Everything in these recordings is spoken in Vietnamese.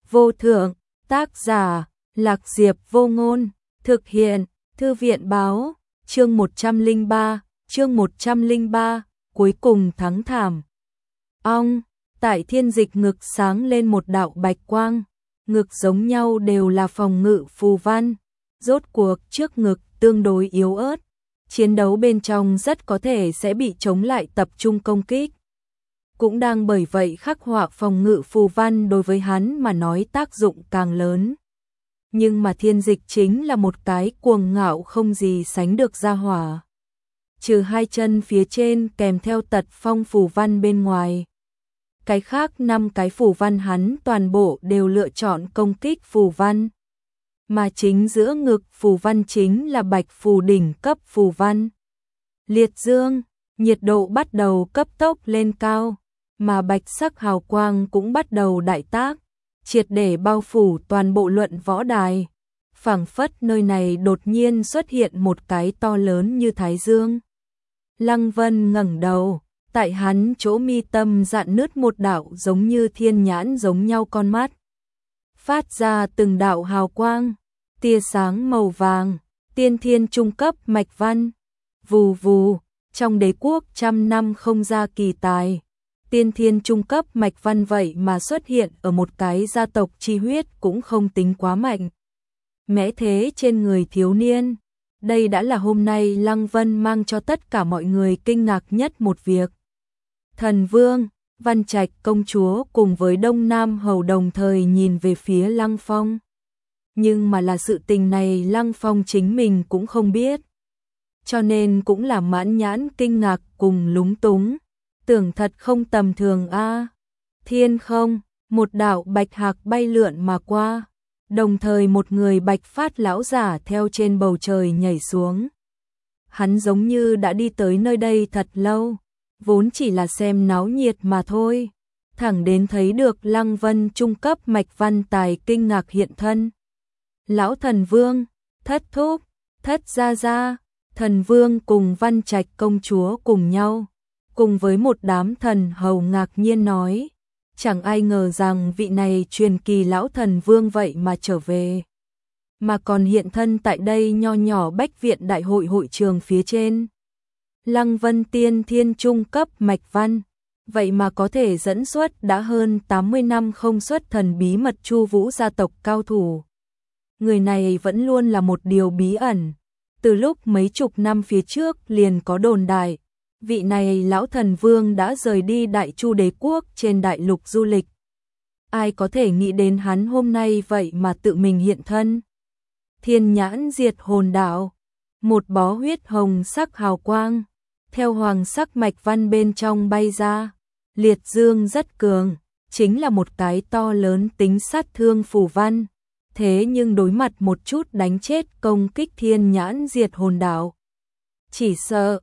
vô thượng, tác giả, Lạc Diệp Vô Ngôn, thực hiện, Thư viện báo, chương 103, cuối cùng thắng thảm. Ong, tại thiên dịch ngực sáng lên một đạo bạch quang, ngực giống nhau đều là phòng ngự phù văn, rốt cuộc trước ngực tương đối yếu ớt, chiến đấu bên trong rất có thể sẽ bị chống lại tập trung công kích. Cũng đang bởi vậy khắc họa phòng ngự phù văn đối với hắn mà nói tác dụng càng lớn. Nhưng mà thiên dịch chính là một cái cuồng ngạo không gì sánh được gia hỏa. Trừ hai chân phía trên kèm theo tật phong phù văn bên ngoài. Cái khác 5 cái phù văn hắn toàn bộ đều lựa chọn công kích phù văn. Mà chính giữa ngực phù văn chính là bạch phù đỉnh cấp phù văn. Liệt dương, nhiệt độ bắt đầu cấp tốc lên cao, mà bạch sắc hào quang cũng bắt đầu đại tác, triệt để bao phủ toàn bộ luận võ đài. Phảng phất nơi này đột nhiên xuất hiện một cái to lớn như thái dương. Lăng Vân ngẩng đầu, tại hắn chỗ mi tâm rạn nứt một đạo giống như thiên nhãn giống nhau con mắt. Phát ra từng đạo hào quang, tia sáng màu vàng, tiên thiên trung cấp mạch văn. Vù vù, trong đế quốc 100 năm không ra kỳ tài. Tiên thiên trung cấp mạch văn vậy mà xuất hiện ở một cái gia tộc chi huyết cũng không tính quá mạnh. Mẽ thế trên người thiếu niên. Đây đã là hôm nay Lăng Vân mang cho tất cả mọi người kinh ngạc nhất một việc. Thần Vương, Văn Trạch công chúa cùng với Đông Nam Hầu đồng thời nhìn về phía Lăng Phong. Nhưng mà là sự tình này Lăng Phong chính mình cũng không biết. Cho nên cũng là mãn nhãn kinh ngạc cùng lúng túng. Tưởng thật không tầm thường a. Thiên không, một đạo bạch hạc bay lượn mà qua. Đồng thời một người bạch phát lão giả theo trên bầu trời nhảy xuống. Hắn giống như đã đi tới nơi đây thật lâu, vốn chỉ là xem náo nhiệt mà thôi. Thẳng đến thấy được Lăng Vân trung cấp mạch văn tài kinh ngạc hiện thân. Lão thần vương, thất thúc, thất gia gia, thần vương cùng Văn Trạch công chúa cùng nhau. Cùng với một đám thần hầu ngạc nhiên nói. Chẳng ai ngờ rằng vị này truyền kỳ lão thần vương vậy mà trở về. Mà còn hiện thân tại đây nho nhỏ bách viện đại hội hội trường phía trên. Lăng Vân tiên thiên trung cấp mạch văn. Vậy mà có thể dẫn xuất đã hơn 80 năm không xuất thần bí mật Chu Vũ gia tộc cao thủ. Người này vẫn luôn là một điều bí ẩn. Từ lúc mấy chục năm phía trước liền có đồn đại. Vị này lão thần vương đã rời đi Đại Chu đế quốc trên đại lục du lịch. Ai có thể nghĩ đến hắn hôm nay vậy mà tự mình hiện thân. Thiên nhãn diệt hồn đạo, một bó huyết hồng sắc hào quang, theo hoàng sắc mạch văn bên trong bay ra. Liệt dương rất cường, chính là một cái to lớn tính sát thương phù văn. Thế nhưng đối mặt một chút đánh chết công kích thiên nhãn diệt hồn đạo. Chỉ sợ,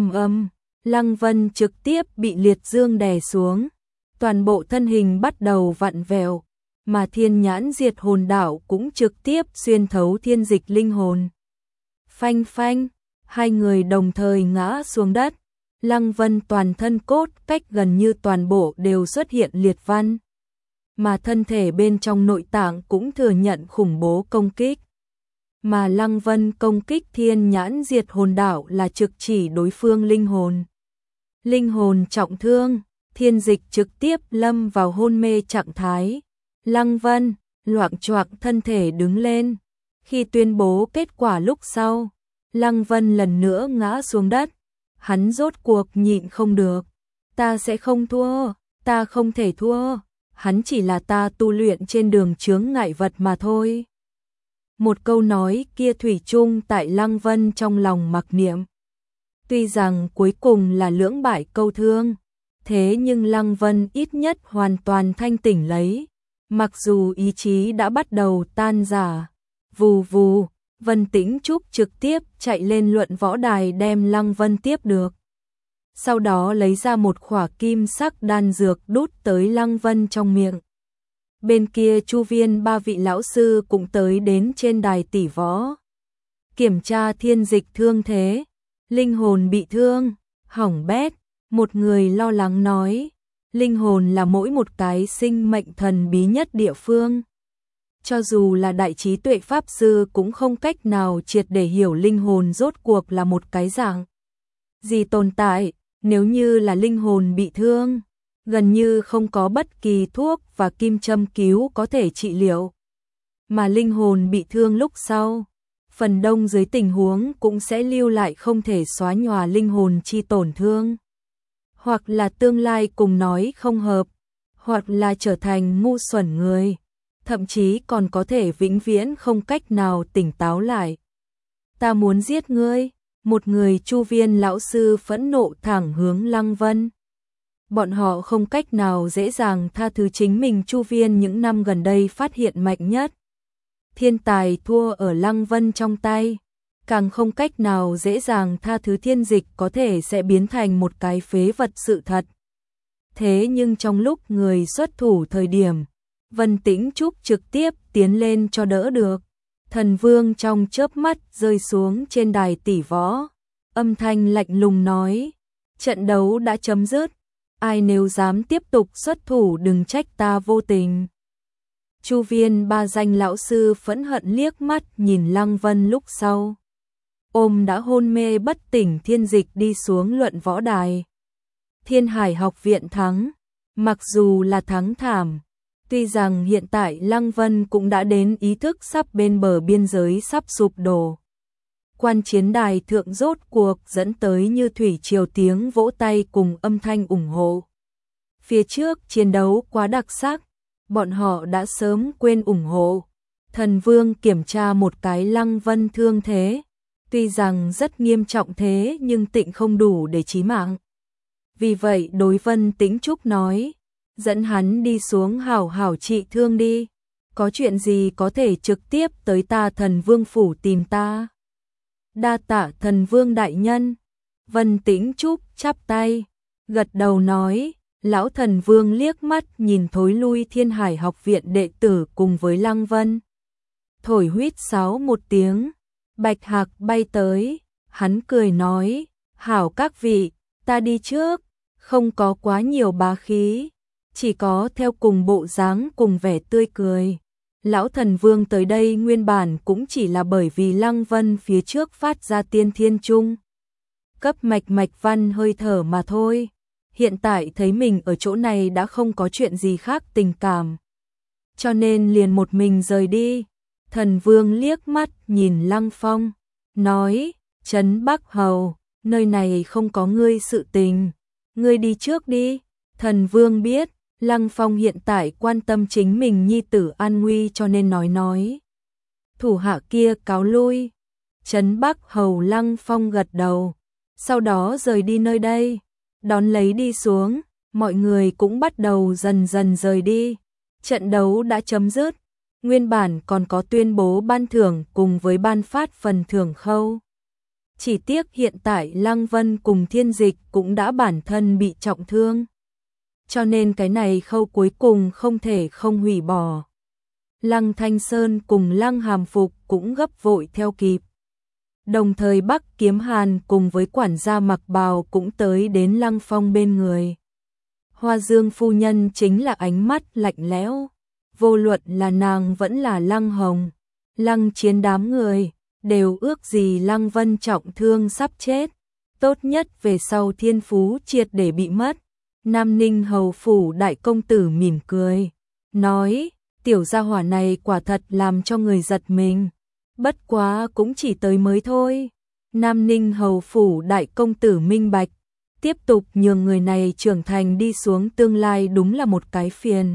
Lăng Vân trực tiếp bị liệt dương đè xuống, toàn bộ thân hình bắt đầu vặn vẹo, mà thiên nhãn diệt hồn đạo cũng trực tiếp xuyên thấu thiên dịch linh hồn. Phanh phanh, hai người đồng thời ngã xuống đất, Lăng Vân toàn thân cốt cách gần như toàn bộ đều xuất hiện liệt văn, mà thân thể bên trong nội tạng cũng thừa nhận khủng bố công kích. Mà Lăng Vân công kích thiên nhãn diệt hồn đạo là trực chỉ đối phương linh hồn. Linh hồn trọng thương, thiên dịch trực tiếp lâm vào hôn mê trạng thái. Lăng Vân, loạng choạng thân thể đứng lên. Khi tuyên bố kết quả lúc sau, Lăng Vân lần nữa ngã xuống đất. Hắn rốt cuộc nhịn không được. Ta sẽ không thua, ta không thể thua. Hắn chỉ là ta tu luyện trên đường chướng ngại vật mà thôi. Một câu nói kia thủy chung tại Lăng Vân trong lòng mặc niệm. Tuy rằng cuối cùng là lưỡng bại câu thương, thế nhưng Lăng Vân ít nhất hoàn toàn thanh tỉnh lấy. Mặc dù ý chí đã bắt đầu tan rã. Vù vù, Vân Tĩnh Trúc trực tiếp chạy lên luận võ đài đem Lăng Vân tiếp được. Sau đó lấy ra một khỏa kim sắc đan dược đút tới Lăng Vân trong miệng. Bên kia Chu Viên 3 vị lão sư cũng tới đến trên đài tỷ võ. Kiểm tra thiên dịch thương thế, linh hồn bị thương, hỏng bét, một người lo lắng nói. Linh hồn là mỗi một cái sinh mệnh thần bí nhất địa phương, cho dù là đại trí tuệ pháp sư cũng không cách nào triệt để hiểu linh hồn rốt cuộc là một cái dạng gì tồn tại. Nếu như là linh hồn bị thương, gần như không có bất kỳ thuốc và kim châm cứu có thể trị liệu. Mà linh hồn bị thương lúc sau, phần đông dưới tình huống cũng sẽ lưu lại không thể xóa nhòa linh hồn chi tổn thương. Hoặc là tương lai cùng nói không hợp, hoặc là trở thành ngu xuẩn người, thậm chí còn có thể vĩnh viễn không cách nào tỉnh táo lại. Ta muốn giết ngươi, một người Chu Viên lão sư phẫn nộ thẳng hướng Lăng Vân. Bọn họ không cách nào dễ dàng tha thứ chính mình. Chu Viên những năm gần đây phát hiện mạnh nhất thiên tài thua ở Lăng Vân trong tay, càng không cách nào dễ dàng tha thứ Thiên Dịch có thể sẽ biến thành một cái phế vật sự thật. Thế nhưng trong lúc người xuất thủ thời điểm, Vân Tĩnh Trúc trực tiếp tiến lên cho đỡ được. Thần Vương trong chớp mắt rơi xuống trên đài tỷ võ, âm thanh lạnh lùng nói, trận đấu đã chấm dứt, ai nếu dám tiếp tục xuất thủ đừng trách ta vô tình. Chu Viên ba danh lão sư phẫn hận liếc mắt nhìn Lăng Vân lúc sau, ôm đã hôn mê bất tỉnh Thiên Dịch đi xuống luận võ đài. Thiên Hải học viện thắng, mặc dù là thắng thảm, tuy rằng hiện tại Lăng Vân cũng đã đến ý thức sắp bên bờ biên giới sắp sụp đổ. Quan chiến đài thượng rốt cuộc dẫn tới như thủy triều tiếng vỗ tay cùng âm thanh ủng hộ. Phía trước chiến đấu quá đặc sắc, bọn họ đã sớm quên ủng hộ. Thần Vương kiểm tra một cái Lăng Vân thương thế, tuy rằng rất nghiêm trọng thế nhưng tịnh không đủ để chí mạng. Vì vậy đối Vân Tĩnh Trúc nói, dẫn hắn đi xuống hảo hảo trị thương đi, có chuyện gì có thể trực tiếp tới ta Thần Vương phủ tìm ta. Đa tạ Thần Vương đại nhân. Vân Tĩnh Trúc chắp tay, gật đầu nói, lão Thần Vương liếc mắt nhìn thối lui Thiên Hải học viện đệ tử cùng với Lăng Vân. Thổi huýt sáo một tiếng, bạch hạc bay tới, hắn cười nói, hảo các vị, ta đi trước, không có quá nhiều bá khí, chỉ có theo cùng bộ dáng cùng vẻ tươi cười. Lão Thần Vương tới đây nguyên bản cũng chỉ là bởi vì Lăng Vân phía trước phát ra tiên thiên trung cấp mạch văn hơi thở mà thôi. Hiện tại thấy mình ở chỗ này đã không có chuyện gì khác tình cảm, cho nên liền một mình rời đi. Thần Vương liếc mắt nhìn Lăng Phong, nói, Trấn Bắc Hầu, nơi này không có ngươi sự tình, ngươi đi trước đi. Thần Vương biết Lăng Phong hiện tại quan tâm chính mình nhi tử an nguy cho nên nói. Thủ hạ kia cáo lui. Trấn Bắc Hầu Lăng Phong gật đầu, sau đó rời đi nơi đây. Đón lấy đi xuống, mọi người cũng bắt đầu dần dần rời đi. Trận đấu đã chấm dứt, nguyên bản còn có tuyên bố ban thưởng cùng với ban phát phần thưởng khâu. Chỉ tiếc hiện tại Lăng Vân cùng Thiên Dịch cũng đã bản thân bị trọng thương, cho nên cái này khâu cuối cùng không thể không hủy bỏ. Lăng Thanh Sơn cùng Lăng Hàm Phục cũng gấp vội theo kịp. Đồng thời Bắc Kiếm Hàn cùng với quản gia mặc bào cũng tới đến Lăng Phong bên người. Hoa Dương phu nhân chính là ánh mắt lạnh lẽo, vô luận là nàng vẫn là Lăng Hồng, Lăng Chiến đám người, đều ước gì Lăng Vân trọng thương sắp chết, tốt nhất về sau thiên phú triệt để bị mất. Nam Ninh hầu phủ đại công tử mỉm cười, nói, tiểu gia hỏa này quả thật làm cho người giật mình, bất quá cũng chỉ tới mới thôi. Nam Ninh hầu phủ đại công tử minh bạch, tiếp tục nhường người này trưởng thành đi xuống tương lai đúng là một cái phiền.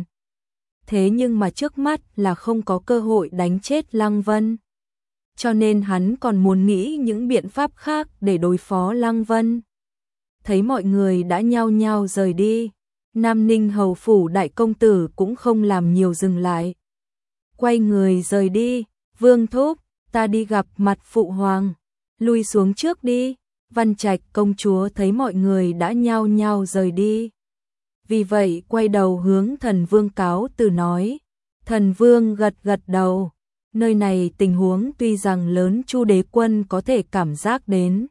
Thế nhưng mà trước mắt là không có cơ hội đánh chết Lăng Vân, cho nên hắn còn muốn nghĩ những biện pháp khác để đối phó Lăng Vân. Thấy mọi người đã nhao nhao rời đi, Nam Ninh hầu phủ đại công tử cũng không làm nhiều dừng lại. Quay người rời đi, Vương thúc, ta đi gặp mặt phụ hoàng, lui xuống trước đi. Văn Trạch công chúa thấy mọi người đã nhao nhao rời đi, vì vậy quay đầu hướng Thần Vương cáo từ nói. Thần Vương gật gật đầu, nơi này tình huống tuy rằng lớn Chu đế quân có thể cảm giác đến,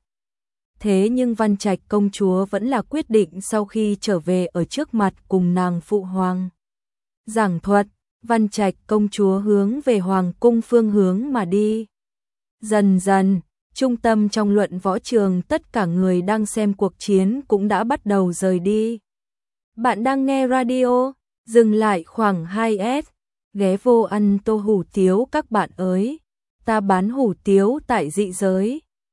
thế nhưng Văn Trạch công chúa vẫn là quyết định sau khi trở về ở trước mặt cùng nàng phụ hoàng giảng thuật. Văn Trạch công chúa hướng về hoàng cung phương hướng mà đi. Dần dần, trung tâm trong luận võ trường tất cả người đang xem cuộc chiến cũng đã bắt đầu rời đi. Bạn đang nghe radio, dừng lại khoảng 2S, ghé vô ăn tô hủ tiếu các bạn ơi. Ta bán hủ tiếu tại dị giới.